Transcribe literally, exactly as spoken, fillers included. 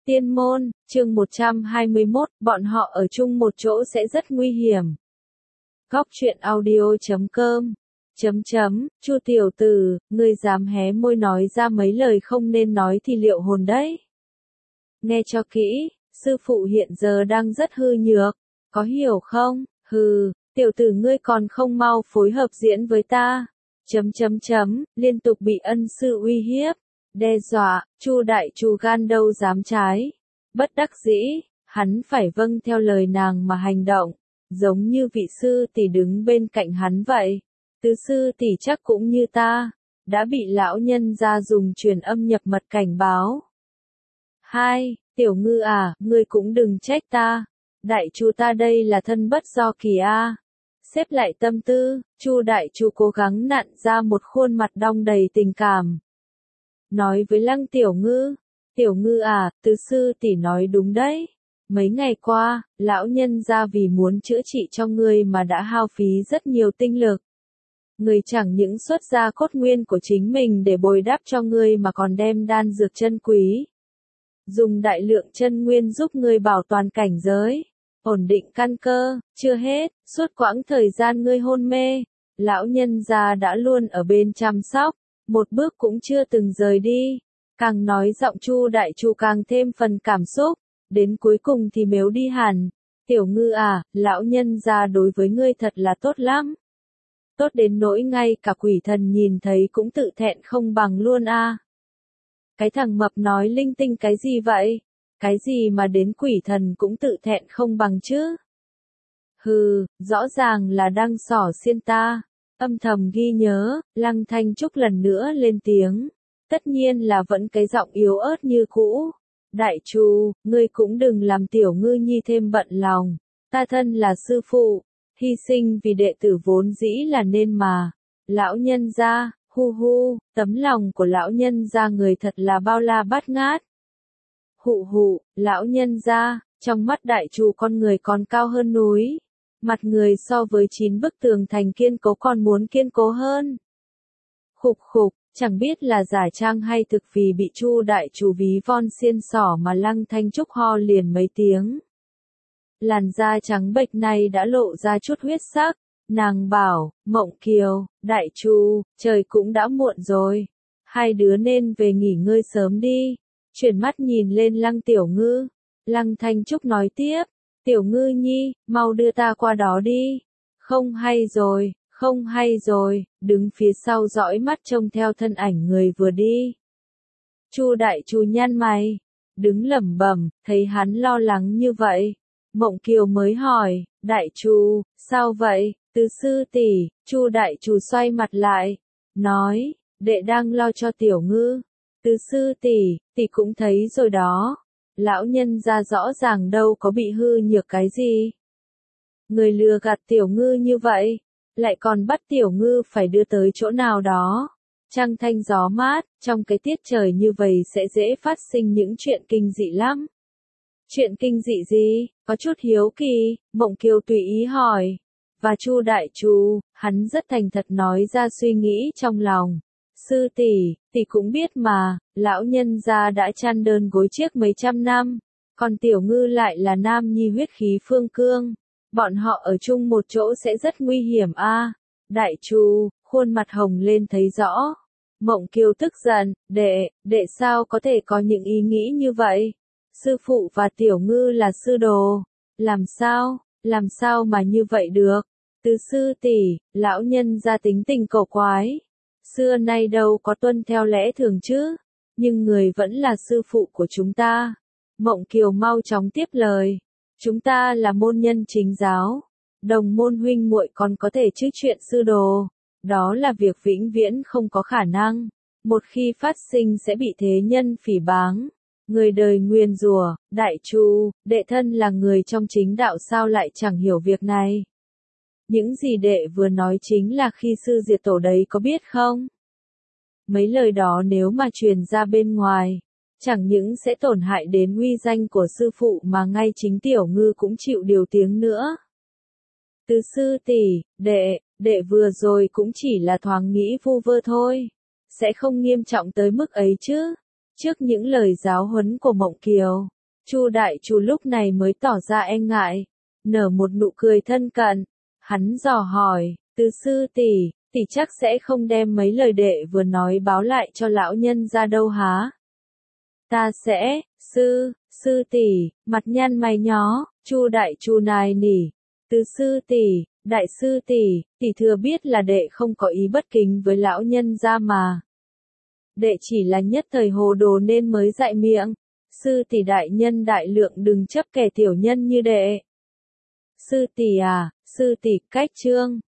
Tiên môn, chương một trăm hai mươi mốt, bọn họ ở chung một chỗ sẽ rất nguy hiểm. Góc truyện audio chấm com chấm chấm, Chu tiểu tử, ngươi dám hé môi nói ra mấy lời không nên nói thì liệu hồn đấy. Nghe cho kỹ, sư phụ hiện giờ đang rất hư nhược, có hiểu không? Hừ, tiểu tử ngươi còn không mau phối hợp diễn với ta. Chấm chấm chấm, liên tục bị ân sư uy hiếp, đe dọa, Chu đại chu gan đâu dám trái. Bất đắc dĩ, hắn phải vâng theo lời nàng mà hành động, giống như vị sư tỷ đứng bên cạnh hắn vậy. Tứ sư tỷ chắc cũng như ta, đã bị lão nhân gia dùng truyền âm nhập mật cảnh báo. Hai, tiểu ngư à, ngươi cũng đừng trách ta. Đại chu ta đây là thân bất do kỳ a. Xếp lại tâm tư, Chu đại chu cố gắng nặn ra một khuôn mặt đong đầy tình cảm. Nói với Lăng tiểu ngư, tiểu ngư à, tứ sư tỷ nói đúng đấy. Mấy ngày qua, lão nhân gia vì muốn chữa trị cho ngươi mà đã hao phí rất nhiều tinh lực. Người chẳng những xuất ra cốt nguyên của chính mình để bồi đắp cho ngươi mà còn đem đan dược chân quý. Dùng đại lượng chân nguyên giúp ngươi bảo toàn cảnh giới, ổn định căn cơ, chưa hết, suốt quãng thời gian ngươi hôn mê, lão nhân gia đã luôn ở bên chăm sóc, một bước cũng chưa từng rời đi. Càng nói giọng Chu đại chu càng thêm phần cảm xúc, đến cuối cùng thì mếu đi hẳn. Tiểu ngư à, lão nhân gia đối với ngươi thật là tốt lắm. Tốt đến nỗi ngay cả quỷ thần nhìn thấy cũng tự thẹn không bằng luôn a. À. Cái thằng mập nói linh tinh cái gì vậy? Cái gì mà đến quỷ thần cũng tự thẹn không bằng chứ? Hừ, rõ ràng là đang xỏ xiên ta. Âm thầm ghi nhớ, Lăng Thanh Trúc lần nữa lên tiếng. Tất nhiên là vẫn cái giọng yếu ớt như cũ. Đại chu, ngươi cũng đừng làm tiểu ngư nhi thêm bận lòng. Ta thân là sư phụ, hy sinh vì đệ tử vốn dĩ là nên mà. Lão nhân gia, hu hu, tấm lòng của lão nhân gia người thật là bao la bát ngát. Hụ hụ, lão nhân gia, trong mắt đại chu con người còn cao hơn núi. Mặt người so với chín bức tường thành kiên cố còn muốn kiên cố hơn. Khục khục, chẳng biết là giả trang hay thực vì bị Chu đại chu ví von xiên xỏ mà Lăng Thanh Trúc ho liền mấy tiếng. Làn da trắng bệch này đã lộ ra chút huyết sắc, nàng bảo, Mộng Kiều, đại chu, trời cũng đã muộn rồi, hai đứa nên về nghỉ ngơi sớm đi. Chuyển mắt nhìn lên Lăng Tiểu Ngư, Lăng Thanh Trúc nói tiếp, Tiểu Ngư nhi, mau đưa ta qua đó đi. Không hay rồi, không hay rồi, đứng phía sau dõi mắt trông theo thân ảnh người vừa đi. Chu đại chu nhăn mày, đứng lẩm bẩm, thấy hắn lo lắng như vậy. Mộng Kiều mới hỏi, đại chu, sao vậy, tứ sư tỷ? Chu đại chu xoay mặt lại, nói, đệ đang lo cho tiểu ngư. Tứ sư tỷ, tỷ cũng thấy rồi đó. Lão nhân gia rõ ràng đâu có bị hư nhược cái gì. Người lừa gạt tiểu ngư như vậy, lại còn bắt tiểu ngư phải đưa tới chỗ nào đó. Trăng thanh gió mát, trong cái tiết trời như vậy sẽ dễ phát sinh những chuyện kinh dị lắm. Chuyện kinh dị gì? Có chút hiếu kỳ, Mộng Kiều tùy ý hỏi. Và Chu đại chu, hắn rất thành thật nói ra suy nghĩ trong lòng. Sư tỷ, tỷ cũng biết mà, lão nhân gia đã chăn đơn gối chiếc mấy trăm năm, còn tiểu ngư lại là nam nhi huyết khí phương cương, bọn họ ở chung một chỗ sẽ rất nguy hiểm a. À. Đại chu, khuôn mặt hồng lên thấy rõ. Mộng Kiều tức giận, đệ, đệ sao có thể có những ý nghĩ như vậy? Sư phụ và tiểu ngư là sư đồ, làm sao, làm sao mà như vậy được? Tứ sư tỷ, lão nhân gia tính tình cổ quái. Xưa nay đâu có tuân theo lẽ thường chứ, nhưng người vẫn là sư phụ của chúng ta. Mộng Kiều mau chóng tiếp lời, chúng ta là môn nhân chính giáo, đồng môn huynh muội còn có thể chứ chuyện sư đồ, đó là việc vĩnh viễn không có khả năng, một khi phát sinh sẽ bị thế nhân phỉ báng, người đời nguyền rủa. Đại chu, đệ thân là người trong chính đạo sao lại chẳng hiểu việc này. Những gì đệ vừa nói chính là khi sư diệt tổ đấy có biết không? Mấy lời đó nếu mà truyền ra bên ngoài, chẳng những sẽ tổn hại đến uy danh của sư phụ mà ngay chính tiểu ngư cũng chịu điều tiếng nữa. Tứ sư tỷ, đệ, đệ vừa rồi cũng chỉ là thoáng nghĩ vu vơ thôi, sẽ không nghiêm trọng tới mức ấy chứ. Trước những lời giáo huấn của Mộng Kiều, Chu đại chu lúc này mới tỏ ra e ngại, nở một nụ cười thân cận. Hắn dò hỏi, Từ sư tỷ, tỷ chắc sẽ không đem mấy lời đệ vừa nói báo lại cho lão nhân ra đâu há? Ta sẽ, sư, sư tỷ, mặt nhăn mày nhó, Chu đại chu nài nỉ. Từ sư tỷ, đại sư tỷ, tỷ thừa biết là đệ không có ý bất kính với lão nhân ra mà. Đệ chỉ là nhất thời hồ đồ nên mới dại miệng. Sư tỷ đại nhân đại lượng đừng chấp kẻ tiểu nhân như đệ. Sư tỷ à, sư tỷ cách chương.